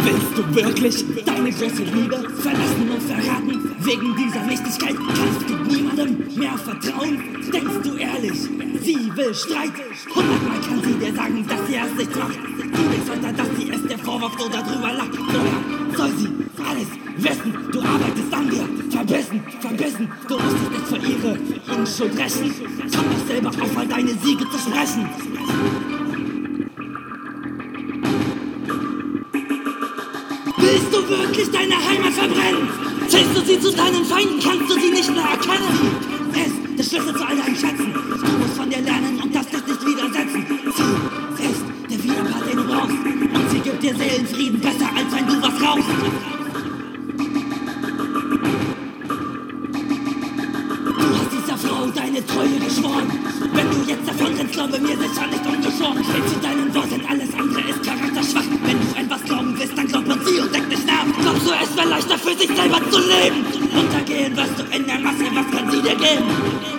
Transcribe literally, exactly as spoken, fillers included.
Willst du wirklich deine große Liebe verlassen und verraten? Wegen dieser Wichtigkeit kannst du niemandem mehr vertrauen. Denkst du ehrlich, sie will Streit? Hundertmal kann sie dir sagen, dass sie es nicht macht. Du denkst weiter, dass sie es dir vorwirft oder drüber lacht. Oder soll sie alles wissen? Du arbeitest an dir, verbissen, verbissen. Du musst dich nicht für ihre Unschuld rächen. Komm doch selber auf, mal deine Siege zu sprechen. Willst du wirklich deine Heimat verbrennen? Zählst du sie zu deinen Feinden, kannst du sie nicht mehr erkennen. Sie ist der Schlüssel zu all deinen Schätzen. Du musst von dir lernen und das dich nicht widersetzen. Sie ist der Widerpart, den du brauchst. Und sie gibt dir Seelenfrieden, besser als wenn du was rauchst. Du hast dieser Frau deine Treue geschworen. Wenn du jetzt davon rennst, glaube mir sicher nicht ungeschoren. Steh zu deinen Worten, alles andere ist charakterschwach. Wenn du an was glauben willst, dann glaub an sie und denk nicht nach. Glaubst du, es wäre leichter für sich selber zu leben? Untergehen wirst du in der Masse, was kann sie dir geben?